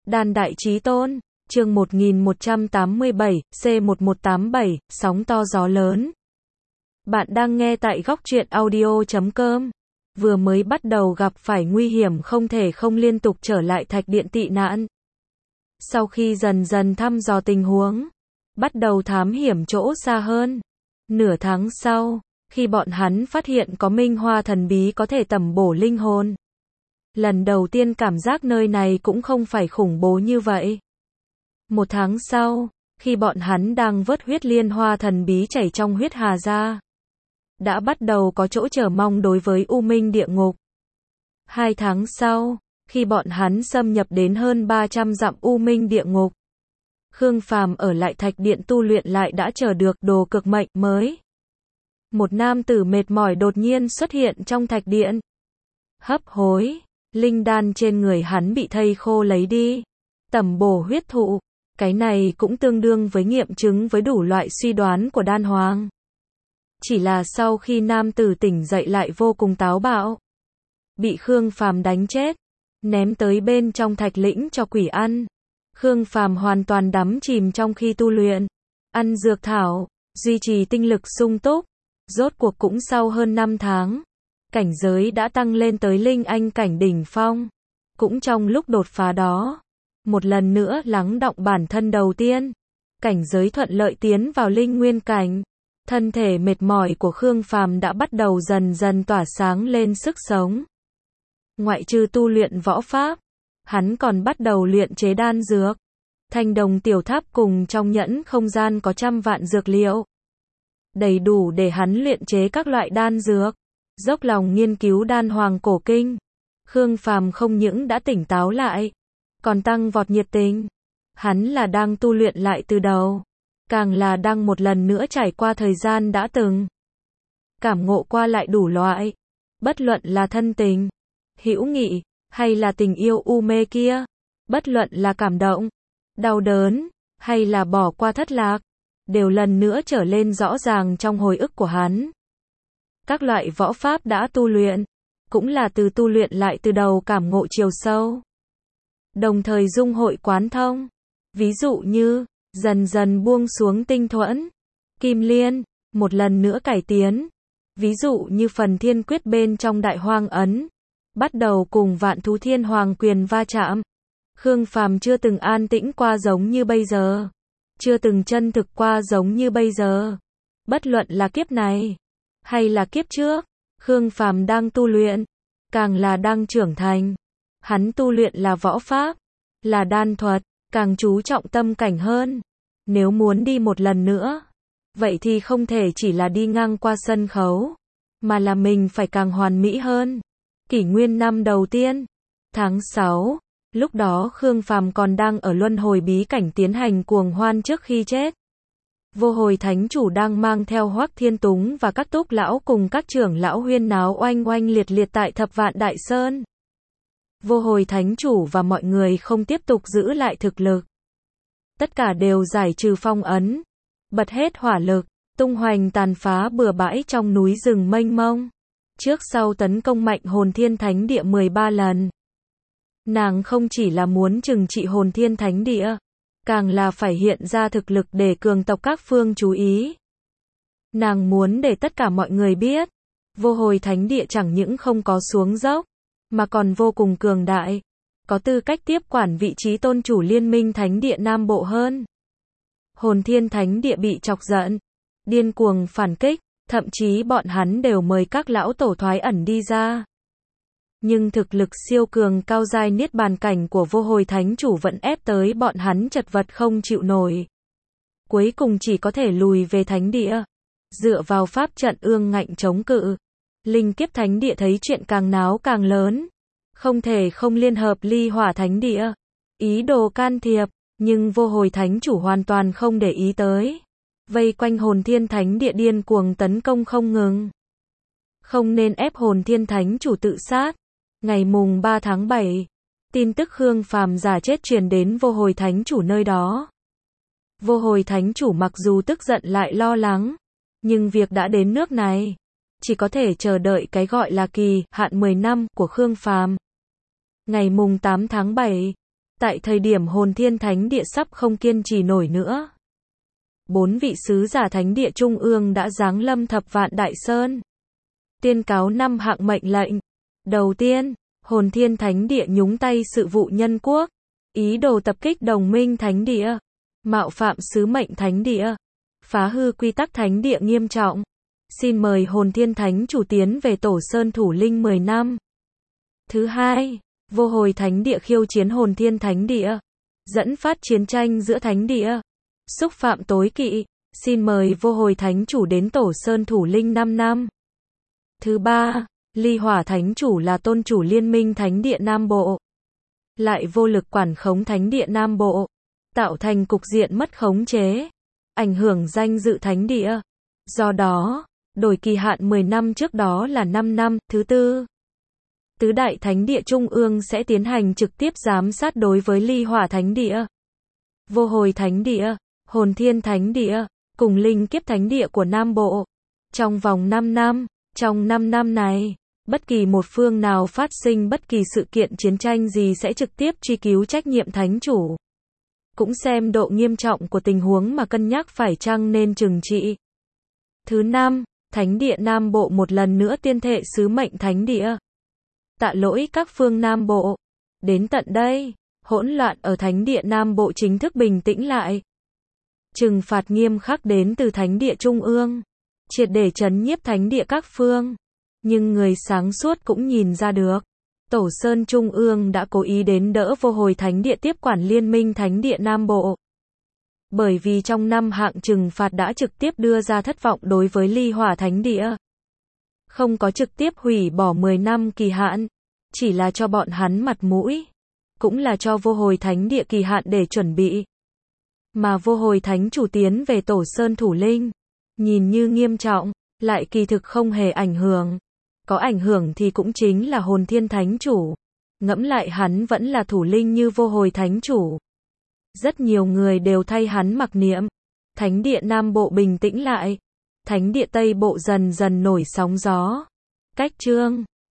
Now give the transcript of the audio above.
Đan Đại Chí Tôn, chương 1187, C1187, sóng to gió lớn. Bạn đang nghe tại góc truyện audio.com. Vừa mới bắt đầu gặp phải nguy hiểm không thể không liên tục trở lại thạch điện tị nạn. Sau khi dần dần thăm dò tình huống, bắt đầu thám hiểm chỗ xa hơn. Nửa tháng sau, khi bọn hắn phát hiện có minh hoa thần bí có thể tẩm bổ linh hồn. Lần đầu tiên cảm giác nơi này cũng không phải khủng bố như vậy. Một tháng sau, khi bọn hắn đang vớt huyết liên hoa thần bí chảy trong huyết hà ra, đã bắt đầu có chỗ chờ mong đối với U Minh địa ngục. 2 tháng sau, khi bọn hắn xâm nhập đến hơn 300 dặm U Minh địa ngục, Khương Phàm ở lại thạch điện tu luyện lại đã chờ được đồ cực mệnh mới. Một nam tử mệt mỏi đột nhiên xuất hiện trong thạch điện. Hấp hối, linh đan trên người hắn bị thây khô lấy đi. Tẩm bổ huyết thụ, cái này cũng tương đương với nghiệm chứng với đủ loại suy đoán của đan hoàng. Chỉ là sau khi nam tử tỉnh dậy lại vô cùng táo bạo. Bị Khương Phàm đánh chết, ném tới bên trong thạch lĩnh cho quỷ ăn. Khương Phàm hoàn toàn đắm chìm trong khi tu luyện, ăn dược thảo, duy trì tinh lực sung túc. Rốt cuộc cũng sau hơn 5 tháng, cảnh giới đã tăng lên tới linh anh cảnh đỉnh phong. Cũng trong lúc đột phá đó, một lần nữa lắng đọng bản thân đầu tiên, cảnh giới thuận lợi tiến vào linh nguyên cảnh. Thân thể mệt mỏi của Khương Phàm đã bắt đầu dần dần tỏa sáng lên sức sống. Ngoại trừ tu luyện võ pháp, hắn còn bắt đầu luyện chế đan dược. Thanh đồng tiểu tháp cùng trong nhẫn không gian có trăm vạn dược liệu, đầy đủ để hắn luyện chế các loại đan dược. Dốc lòng nghiên cứu đan hoàng cổ kinh, Khương Phàm không những đã tỉnh táo lại, còn tăng vọt nhiệt tình. Hắn là đang tu luyện lại từ đầu, càng là đang một lần nữa trải qua thời gian đã từng cảm ngộ qua lại đủ loại, bất luận là thân tình, hữu nghị, hay là tình yêu u mê kia, bất luận là cảm động, đau đớn, hay là bỏ qua thất lạc, đều lần nữa trở lên rõ ràng trong hồi ức của hắn. Các loại võ pháp đã tu luyện, cũng là từ tu luyện lại từ đầu cảm ngộ chiều sâu. Đồng thời dung hội quán thông. Ví dụ như, dần dần buông xuống tinh thuẫn, kim liên, một lần nữa cải tiến. Ví dụ như phần thiên quyết bên trong đại hoang ấn, bắt đầu cùng vạn thú thiên hoàng quyền va chạm. Khương Phàm chưa từng an tĩnh qua giống như bây giờ, chưa từng chân thực qua giống như bây giờ. Bất luận là kiếp này, hay là kiếp trước, Khương Phàm đang tu luyện, càng là đang trưởng thành. Hắn tu luyện là võ pháp, là đan thuật, càng chú trọng tâm cảnh hơn. Nếu muốn đi một lần nữa, vậy thì không thể chỉ là đi ngang qua sân khấu, mà là mình phải càng hoàn mỹ hơn. Kỷ nguyên năm đầu tiên, tháng 6, lúc đó Khương Phàm còn đang ở luân hồi bí cảnh tiến hành cuồng hoan trước khi chết. Vô Hồi Thánh Chủ đang mang theo Hoắc Thiên Túng và các túc lão cùng các trưởng lão huyên náo oanh oanh liệt liệt tại Thập Vạn Đại Sơn. Vô Hồi Thánh Chủ và mọi người không tiếp tục giữ lại thực lực. Tất cả đều giải trừ phong ấn, bật hết hỏa lực, tung hoành tàn phá bừa bãi trong núi rừng mênh mông. Trước sau tấn công mạnh Hồn Thiên Thánh Địa 13 lần. Nàng không chỉ là muốn trừng trị Hồn Thiên Thánh Địa, càng là phải hiện ra thực lực để cường tộc các phương chú ý. Nàng muốn để tất cả mọi người biết, Vô Hồi Thánh Địa chẳng những không có xuống dốc, mà còn vô cùng cường đại, có tư cách tiếp quản vị trí tôn chủ Liên minh Thánh Địa Nam Bộ hơn. Hồn Thiên Thánh Địa bị chọc giận, điên cuồng phản kích, thậm chí bọn hắn đều mời các lão tổ thoái ẩn đi ra. Nhưng thực lực siêu cường cao giai niết bàn cảnh của Vô Hồi Thánh Chủ vẫn ép tới bọn hắn chật vật không chịu nổi. Cuối cùng chỉ có thể lùi về Thánh Địa, dựa vào pháp trận ương ngạnh chống cự. Linh Kiếp Thánh Địa thấy chuyện càng náo càng lớn, không thể không liên hợp Ly Hỏa Thánh Địa, ý đồ can thiệp, nhưng Vô Hồi Thánh Chủ hoàn toàn không để ý tới. Vây quanh Hồn Thiên Thánh Địa điên cuồng tấn công không ngừng. Không nên ép Hồn Thiên Thánh Chủ tự sát. Ngày mùng 3 tháng 7, tin tức Khương Phàm giả chết truyền đến Vô Hồi Thánh Chủ nơi đó. Vô Hồi Thánh Chủ mặc dù tức giận lại lo lắng, nhưng việc đã đến nước này, chỉ có thể chờ đợi cái gọi là kỳ hạn 10 năm của Khương Phàm. Ngày mùng 8 tháng 7, Tại thời điểm Hồn Thiên Thánh Địa sắp không kiên trì nổi nữa, 4 vị sứ giả Thánh Địa Trung ương đã giáng lâm Thập Vạn Đại Sơn, tuyên cáo 5 hạng mệnh lệnh. Đầu tiên, Hồn Thiên Thánh Địa nhúng tay sự vụ nhân quốc, ý đồ tập kích đồng minh Thánh Địa, mạo phạm sứ mệnh Thánh Địa, phá hư quy tắc Thánh Địa nghiêm trọng. Xin mời Hồn Thiên Thánh Chủ tiến về Tổ Sơn thủ linh 10 năm. Thứ hai, Vô Hồi Thánh Địa khiêu chiến Hồn Thiên Thánh Địa, dẫn phát chiến tranh giữa Thánh Địa, xúc phạm tối kỵ. Xin mời Vô Hồi Thánh Chủ đến Tổ Sơn thủ linh 5 năm. Thứ ba, Ly Hỏa Thánh Chủ là tôn chủ Liên minh Thánh Địa Nam Bộ, lại vô lực quản khống Thánh Địa Nam Bộ, tạo thành cục diện mất khống chế, ảnh hưởng danh dự Thánh Địa. Do đó, đổi kỳ hạn 10 năm trước đó là 5 năm. Thứ tư, Tứ Đại Thánh Địa Trung ương sẽ tiến hành trực tiếp giám sát đối với Ly Hỏa Thánh Địa, Vô Hồi Thánh Địa, Hồn Thiên Thánh Địa, cùng Linh Kiếp Thánh Địa của Nam Bộ. Trong vòng 5 năm, trong 5 năm này, bất kỳ một phương nào phát sinh bất kỳ sự kiện chiến tranh gì sẽ trực tiếp truy cứu trách nhiệm Thánh Chủ. Cũng xem độ nghiêm trọng của tình huống mà cân nhắc phải chăng nên trừng trị. Thứ năm, Thánh Địa Nam Bộ một lần nữa tuyên thệ sứ mệnh Thánh Địa, tạ lỗi các phương Nam Bộ. Đến tận đây, hỗn loạn ở Thánh Địa Nam Bộ chính thức bình tĩnh lại. Trừng phạt nghiêm khắc đến từ Thánh Địa Trung ương, triệt để trấn nhiếp Thánh Địa các phương. Nhưng người sáng suốt cũng nhìn ra được, Tổ Sơn Trung ương đã cố ý đến đỡ Vô Hồi Thánh Địa tiếp quản Liên minh Thánh Địa Nam Bộ. Bởi vì trong 5 hạng trừng phạt đã trực tiếp đưa ra thất vọng đối với Ly Hỏa Thánh Địa. Không có trực tiếp hủy bỏ 10 năm kỳ hạn, chỉ là cho bọn hắn mặt mũi, cũng là cho Vô Hồi Thánh Địa kỳ hạn để chuẩn bị. Mà Vô Hồi Thánh Chủ tiến về Tổ Sơn thủ linh, nhìn như nghiêm trọng, lại kỳ thực không hề ảnh hưởng. Có ảnh hưởng thì cũng chính là Hồn Thiên Thánh Chủ. Ngẫm lại hắn vẫn là thủ linh như Vô Hồi Thánh Chủ. Rất nhiều người đều thay hắn mặc niệm. Thánh Địa Nam Bộ bình tĩnh lại. Thánh Địa Tây Bộ dần dần nổi sóng gió. Cách chương